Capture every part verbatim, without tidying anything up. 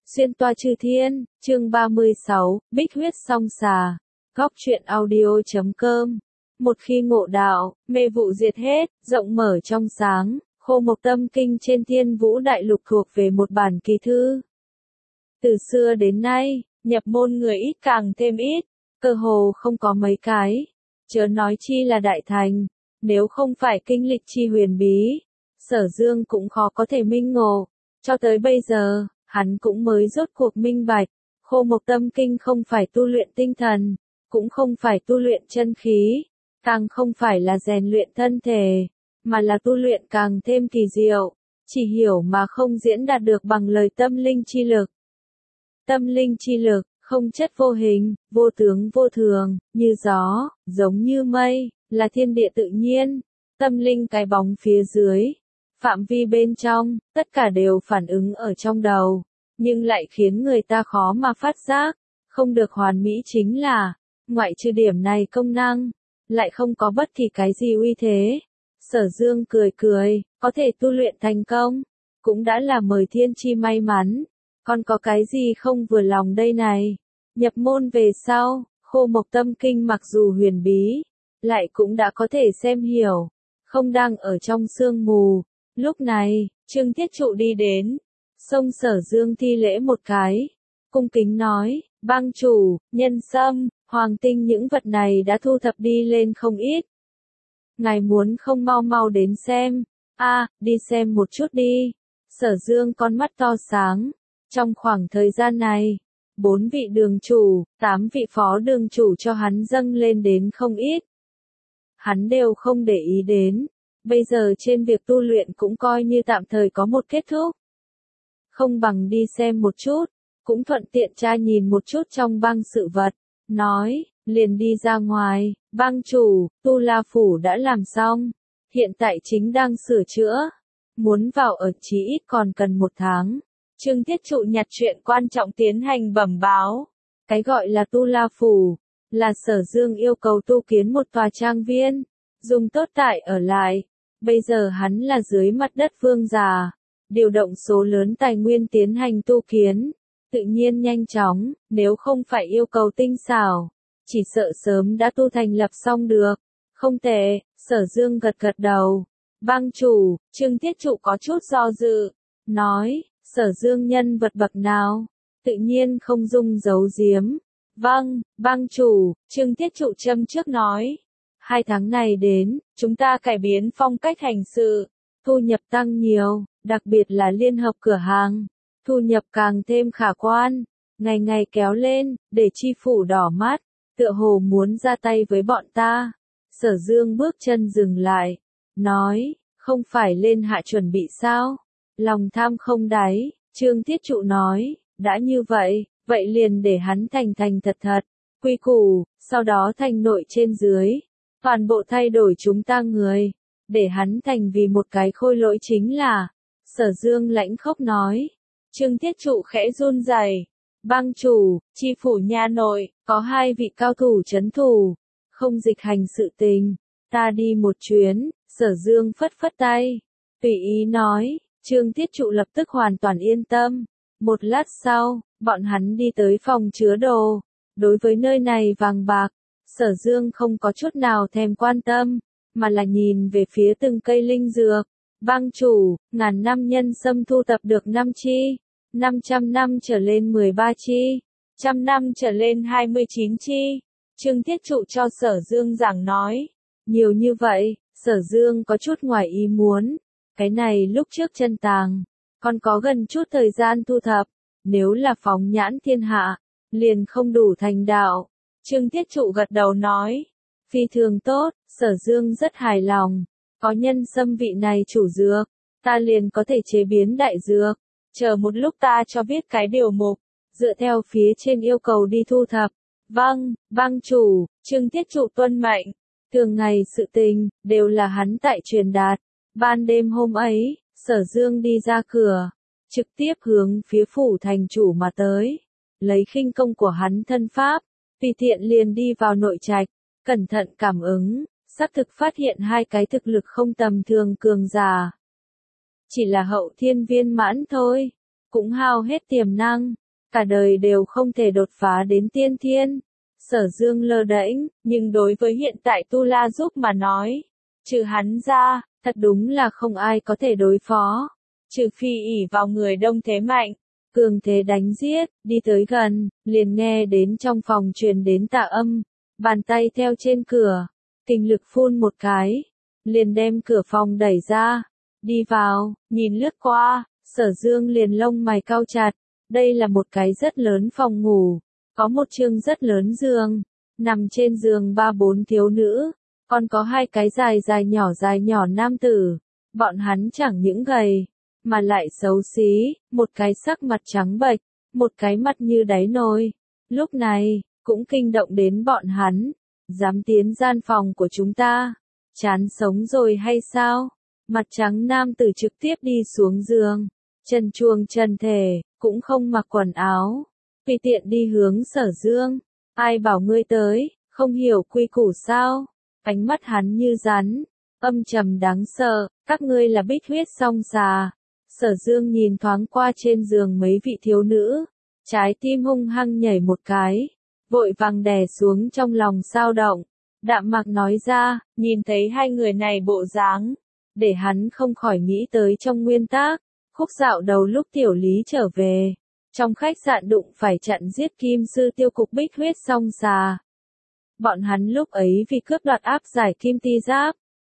Xuyên toa chư thiên, chương ba mươi sáu, Bích huyết song xà. Góc truyện audio chấm com. Một khi ngộ đạo, mê vụ diệt hết, rộng mở trong sáng, khô mộc tâm kinh trên thiên vũ đại lục thuộc về một bản kỳ thư. Từ xưa đến nay, nhập môn người ít càng thêm ít, cơ hồ không có mấy cái, chớ nói chi là đại thành, nếu không phải kinh lịch chi huyền bí, Sở Dương cũng khó có thể minh ngộ, cho tới bây giờ. Hắn cũng mới rốt cuộc minh bạch, khô mộc tâm kinh không phải tu luyện tinh thần, cũng không phải tu luyện chân khí, càng không phải là rèn luyện thân thể, mà là tu luyện càng thêm kỳ diệu, chỉ hiểu mà không diễn đạt được bằng lời tâm linh chi lực. Tâm linh chi lực, không chất vô hình, vô tướng vô thường, như gió, giống như mây, là thiên địa tự nhiên, tâm linh cái bóng phía dưới. Phạm vi bên trong, tất cả đều phản ứng ở trong đầu, nhưng lại khiến người ta khó mà phát giác, không được hoàn mỹ chính là, ngoại trừ điểm này công năng, lại không có bất kỳ cái gì uy thế. Sở Dương cười cười, có thể tu luyện thành công, cũng đã là mời thiên chi may mắn, còn có cái gì không vừa lòng đây này. Nhập môn về sau, khô mộc tâm kinh mặc dù huyền bí, lại cũng đã có thể xem hiểu, không đang ở trong sương mù. Lúc này, Trương Tiết Trụ đi đến, xông Sở Dương thi lễ một cái, cung kính nói, bang chủ, nhân sâm, hoàng tinh những vật này đã thu thập đi lên không ít. Ngài muốn không mau mau đến xem, a à, đi xem một chút đi. Sở Dương con mắt to sáng, trong khoảng thời gian này, bốn vị đường chủ, tám vị phó đường chủ cho hắn dâng lên đến không ít. Hắn đều không để ý đến. Bây giờ trên việc tu luyện cũng coi như tạm thời có một kết thúc. Không bằng đi xem một chút, cũng thuận tiện tra nhìn một chút trong bang sự vật. Nói, liền đi ra ngoài, bang chủ, Tu La Phủ đã làm xong. Hiện tại chính đang sửa chữa. Muốn vào ở chí ít còn cần một tháng. Trương Tiết Trụ nhặt chuyện quan trọng tiến hành bẩm báo. Cái gọi là Tu La Phủ, là Sở Dương yêu cầu tu kiến một tòa trang viên, dùng tốt tại ở lại. Bây giờ hắn là dưới mặt đất vương giả, điều động số lớn tài nguyên tiến hành tu kiến, tự nhiên nhanh chóng, nếu không phải yêu cầu tinh xảo, chỉ sợ sớm đã tu thành lập xong được. Không tệ, Sở Dương gật gật đầu. Bang chủ, Trương Tiết Trụ có chút do dự, nói, Sở Dương nhân vật bậc nào, tự nhiên không dung giấu giếm. Vâng, bang chủ, Trương Tiết Trụ châm trước nói. Hai tháng này đến, chúng ta cải biến phong cách hành sự, thu nhập tăng nhiều, đặc biệt là liên hợp cửa hàng, thu nhập càng thêm khả quan, ngày ngày kéo lên, để chi phủ đỏ mắt, tựa hồ muốn ra tay với bọn ta. Sở Dương bước chân dừng lại, nói, không phải lên hạ chuẩn bị sao? Lòng tham không đáy, Trương Tiết Trụ nói, đã như vậy, vậy liền để hắn thành thành thật thật, quy củ, sau đó thành nội trên dưới. Toàn bộ thay đổi chúng ta người, để hắn thành vì một cái khôi lỗi chính là. Sở Dương lãnh khốc nói. Trương Tiết Trụ khẽ run rẩy. Bang chủ, chi phủ nha nội, có hai vị cao thủ trấn thủ, không dịch hành sự tình, ta đi một chuyến. Sở Dương phất phất tay, tùy ý nói. Trương Tiết Trụ lập tức hoàn toàn yên tâm. Một lát sau, bọn hắn đi tới phòng chứa đồ. Đối với nơi này vàng bạc, Sở Dương không có chút nào thèm quan tâm, mà là nhìn về phía từng cây linh dược. Bang chủ, ngàn năm nhân sâm thu tập được năm chi, năm trăm năm trở lên mười ba chi, trăm năm trở lên hai mươi chín chi. Trương Tiết Trụ cho Sở Dương giảng nói. Nhiều như vậy, Sở Dương có chút ngoài ý muốn. Cái này lúc trước chân tàng, còn có gần chút thời gian thu thập. Nếu là phóng nhãn thiên hạ, liền không đủ thành đạo. Trương Tiết Trụ gật đầu nói, phi thường tốt, Sở Dương rất hài lòng, có nhân sâm vị này chủ dược, ta liền có thể chế biến đại dược, chờ một lúc ta cho biết cái điều mục, dựa theo phía trên yêu cầu đi thu thập. Vâng, bang chủ, Trương Tiết Trụ tuân mệnh, thường ngày sự tình, đều là hắn tại truyền đạt. Ban đêm hôm ấy, Sở Dương đi ra cửa, trực tiếp hướng phía phủ thành chủ mà tới, lấy khinh công của hắn thân pháp. Tùy tiện liền đi vào nội trạch, cẩn thận cảm ứng, xác thực phát hiện hai cái thực lực không tầm thường cường giả. Chỉ là hậu thiên viên mãn thôi, cũng hao hết tiềm năng, cả đời đều không thể đột phá đến tiên thiên. Sở Dương lơ đễnh, nhưng đối với hiện tại Tu La Giúp mà nói, trừ hắn ra, thật đúng là không ai có thể đối phó, trừ phi ỷ vào người đông thế mạnh, cường thế đánh giết. Đi tới gần, liền nghe đến trong phòng truyền đến tà âm, bàn tay theo trên cửa, kinh lực phun một cái, liền đem cửa phòng đẩy ra, đi vào, nhìn lướt qua, Sở Dương liền lông mày cau chặt. Đây là một cái rất lớn phòng ngủ, có một chương rất lớn giường, nằm trên giường ba bốn thiếu nữ, còn có hai cái dài dài nhỏ dài nhỏ nam tử. Bọn hắn chẳng những gầy, mà lại xấu xí, một cái sắc mặt trắng bệch, một cái mặt như đáy nồi. Lúc này, cũng kinh động đến bọn hắn, dám tiến gian phòng của chúng ta, chán sống rồi hay sao? Mặt trắng nam tử trực tiếp đi xuống giường, chân chuông chân thể, cũng không mặc quần áo, tùy tiện đi hướng Sở Dương. Ai bảo ngươi tới, không hiểu quy củ sao? Ánh mắt hắn như rắn, âm trầm đáng sợ, các ngươi là bích huyết song xà. Sở Dương nhìn thoáng qua trên giường mấy vị thiếu nữ, trái tim hung hăng nhảy một cái, vội vàng đè xuống trong lòng sao động, đạm mạc nói ra, nhìn thấy hai người này bộ dáng, để hắn không khỏi nghĩ tới trong nguyên tác, khúc dạo đầu lúc tiểu lý trở về, trong khách sạn đụng phải chặn giết kim sư tiêu cục bích huyết song xà. Bọn hắn lúc ấy vì cướp đoạt áp giải kim ti giáp,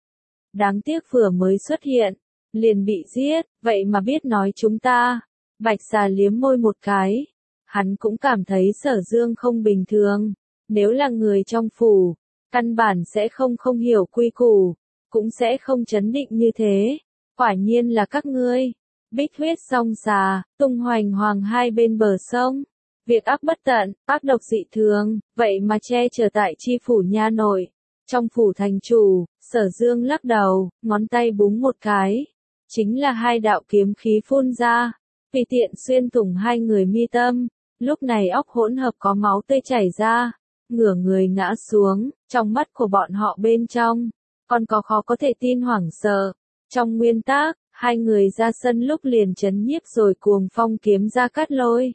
đáng tiếc vừa mới xuất hiện, liền bị giết, vậy mà biết nói chúng ta. Bạch xà liếm môi một cái, hắn cũng cảm thấy Sở Dương không bình thường, nếu là người trong phủ, căn bản sẽ không không hiểu quy củ, cũng sẽ không chấn định như thế. Quả nhiên là các ngươi, bích huyết song xà, tung hoành hoàng hai bên bờ sông, việc ác bất tận, ác độc dị thường, vậy mà che chở tại chi phủ nha nội. Trong phủ thành chủ, Sở Dương lắc đầu, ngón tay búng một cái, chính là hai đạo kiếm khí phun ra, tùy tiện xuyên thủng hai người mi tâm. Lúc này óc hỗn hợp có máu tươi chảy ra, ngửa người ngã xuống, trong mắt của bọn họ bên trong, còn có khó có thể tin hoảng sợ. Trong nguyên tác, hai người ra sân lúc liền chấn nhiếp rồi cuồng phong kiếm ra cắt lôi.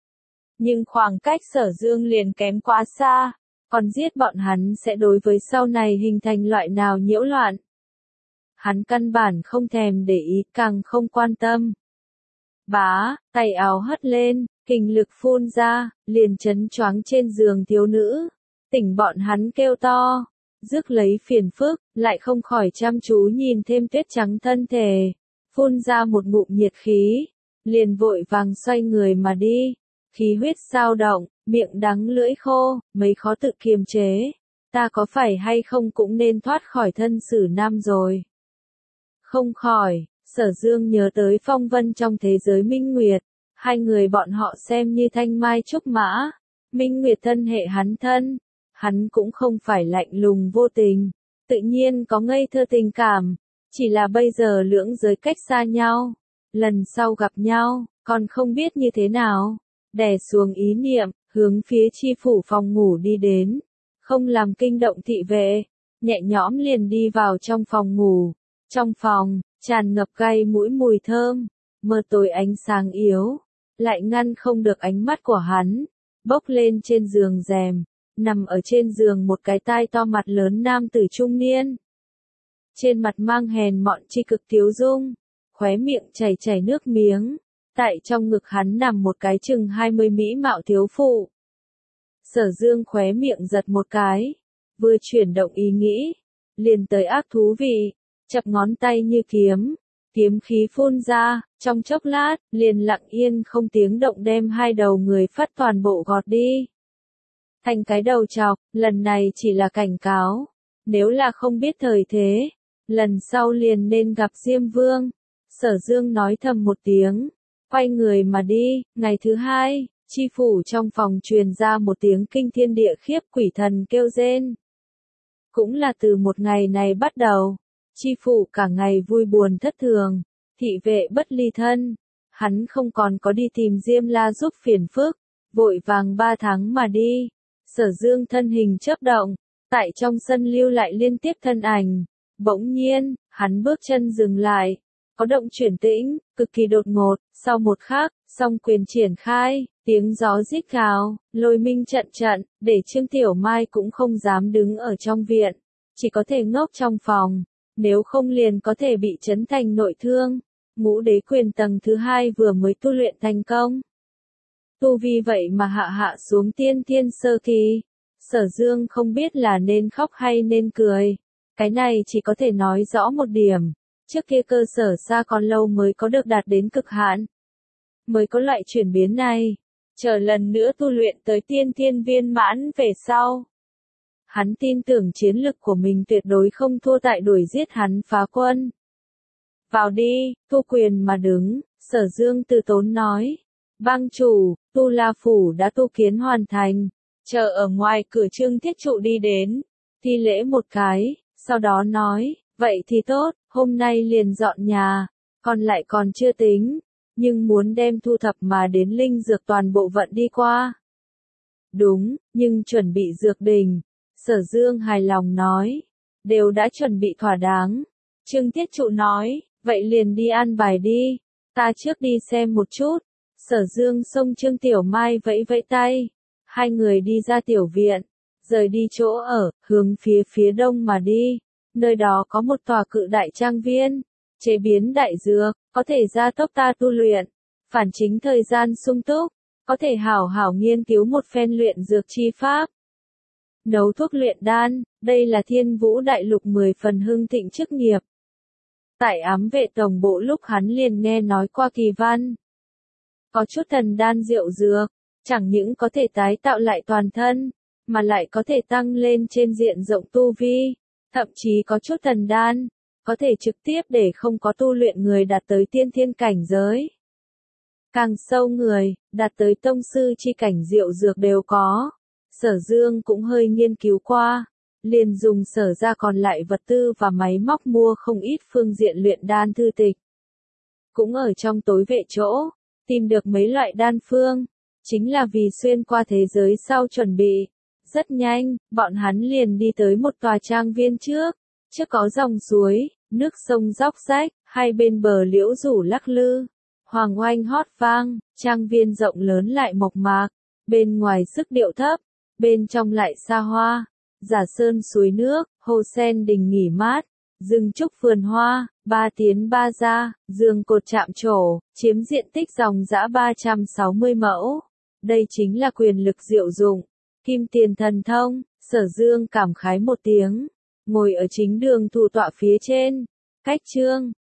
Nhưng khoảng cách Sở Dương liền kém quá xa, còn giết bọn hắn sẽ đối với sau này hình thành loại nào nhiễu loạn. Hắn căn bản không thèm để ý, càng không quan tâm. Bá, tay áo hất lên, kinh lực phun ra, liền chấn choáng trên giường thiếu nữ, tỉnh bọn hắn kêu to, rước lấy phiền phức, lại không khỏi chăm chú nhìn thêm tuyết trắng thân thể, phun ra một ngụm nhiệt khí, liền vội vàng xoay người mà đi, khí huyết dao động, miệng đắng lưỡi khô, mấy khó tự kiềm chế, ta có phải hay không cũng nên thoát khỏi thân xử nam rồi. Không khỏi, Sở Dương nhớ tới phong vân trong thế giới minh nguyệt, hai người bọn họ xem như thanh mai trúc mã, minh nguyệt thân hệ hắn thân, hắn cũng không phải lạnh lùng vô tình, tự nhiên có ngây thơ tình cảm, chỉ là bây giờ lưỡng giới cách xa nhau, lần sau gặp nhau, còn không biết như thế nào, đè xuống ý niệm, hướng phía chi phủ phòng ngủ đi đến, không làm kinh động thị vệ, nhẹ nhõm liền đi vào trong phòng ngủ. Trong phòng, tràn ngập gai mũi mùi thơm, mờ tối ánh sáng yếu, lại ngăn không được ánh mắt của hắn, bốc lên trên giường rèm, nằm ở trên giường một cái tai to mặt lớn nam tử trung niên. Trên mặt mang hèn mọn chi cực tiếu dung, khóe miệng chảy chảy nước miếng, tại trong ngực hắn nằm một cái chừng hai mươi mỹ mạo thiếu phụ. Sở Dương khóe miệng giật một cái, vừa chuyển động ý nghĩ, liền tới ác thú vị. Chập ngón tay như kiếm, kiếm khí phun ra, trong chốc lát, liền lặng yên không tiếng động đem hai đầu người phát toàn bộ gọt đi. Thành cái đầu chọc, lần này chỉ là cảnh cáo, nếu là không biết thời thế, lần sau liền nên gặp Diêm Vương. Sở Dương nói thầm một tiếng, quay người mà đi. Ngày thứ hai, chi phủ trong phòng truyền ra một tiếng kinh thiên địa khiếp quỷ thần kêu rên. Cũng là từ một ngày này bắt đầu, chi phủ cả ngày vui buồn thất thường, thị vệ bất ly thân, hắn không còn có đi tìm Diêm La giúp phiền phức, vội vàng ba tháng mà đi. Sở Dương thân hình chớp động, tại trong sân lưu lại liên tiếp thân ảnh, bỗng nhiên, hắn bước chân dừng lại, có động chuyển tĩnh, cực kỳ đột ngột, sau một khắc, Song quyền triển khai, tiếng gió rít gào, lôi minh trận trận, để Trương Tiểu Mai cũng không dám đứng ở trong viện, chỉ có thể ngốc trong phòng, nếu không liền có thể bị chấn thành nội thương. Ngũ đế quyền tầng thứ hai vừa mới tu luyện thành công. Tu vi vậy mà hạ hạ xuống tiên thiên sơ kỳ. Sở Dương không biết là nên khóc hay nên cười. Cái này chỉ có thể nói rõ một điểm. Trước kia cơ sở xa còn lâu mới có được đạt đến cực hạn. Mới có loại chuyển biến này. Chờ lần nữa tu luyện tới tiên thiên viên mãn về sau. Hắn tin tưởng chiến lực của mình tuyệt đối không thua tại đuổi giết hắn phá quân. Vào đi, thu quyền mà đứng, Sở Dương từ tốn nói. Bang chủ, Tu La Phủ đã tu kiến hoàn thành. Chờ ở ngoài cửa Trương Thiết Trụ đi đến, thi lễ một cái, sau đó nói, vậy thì tốt, hôm nay liền dọn nhà, còn lại còn chưa tính, nhưng muốn đem thu thập mà đến linh dược toàn bộ vận đi qua. Đúng, nhưng chuẩn bị dược đình, Sở Dương hài lòng nói, đều đã chuẩn bị thỏa đáng. Trương Thiết Trụ nói, vậy liền đi an bài đi, ta trước đi xem một chút. Sở Dương xông Trương Tiểu Mai vẫy vẫy tay, hai người đi ra tiểu viện, rời đi chỗ ở, hướng phía phía đông mà đi, nơi đó có một tòa cự đại trang viên, chế biến đại dược, có thể gia tốc ta tu luyện, phản chính thời gian sung túc, có thể hảo hảo nghiên cứu một phen luyện dược chi pháp. Nấu thuốc luyện đan, đây là Thiên Vũ Đại Lục mười phần hưng thịnh chức nghiệp. Tại ám vệ tổng bộ lúc hắn liền nghe nói qua kỳ văn. Có chút thần đan diệu dược, chẳng những có thể tái tạo lại toàn thân, mà lại có thể tăng lên trên diện rộng tu vi, thậm chí có chút thần đan, có thể trực tiếp để không có tu luyện người đạt tới tiên thiên cảnh giới. Càng sâu người, đạt tới tông sư chi cảnh diệu dược đều có. Sở Dương cũng hơi nghiên cứu qua, liền dùng sở ra còn lại vật tư và máy móc mua không ít phương diện luyện đan thư tịch. Cũng ở trong tối vệ chỗ, tìm được mấy loại đan phương, chính là vì xuyên qua thế giới sau chuẩn bị. Rất nhanh, bọn hắn liền đi tới một tòa trang viên trước, trước có dòng suối, nước sông róc rách, hai bên bờ liễu rủ lắc lư, hoàng oanh hót vang, trang viên rộng lớn lại mộc mạc, bên ngoài sức điệu thấp, bên trong lại xa hoa, giả sơn suối nước, hồ sen đình nghỉ mát, rừng trúc vườn hoa, ba tiến ba ra, giường cột chạm trổ, chiếm diện tích dòng dã ba trăm sáu mươi mẫu. Đây chính là quyền lực diệu dụng, kim tiền thần thông. Sở Dương cảm khái một tiếng, ngồi ở chính đường thủ tọa phía trên, cách Trương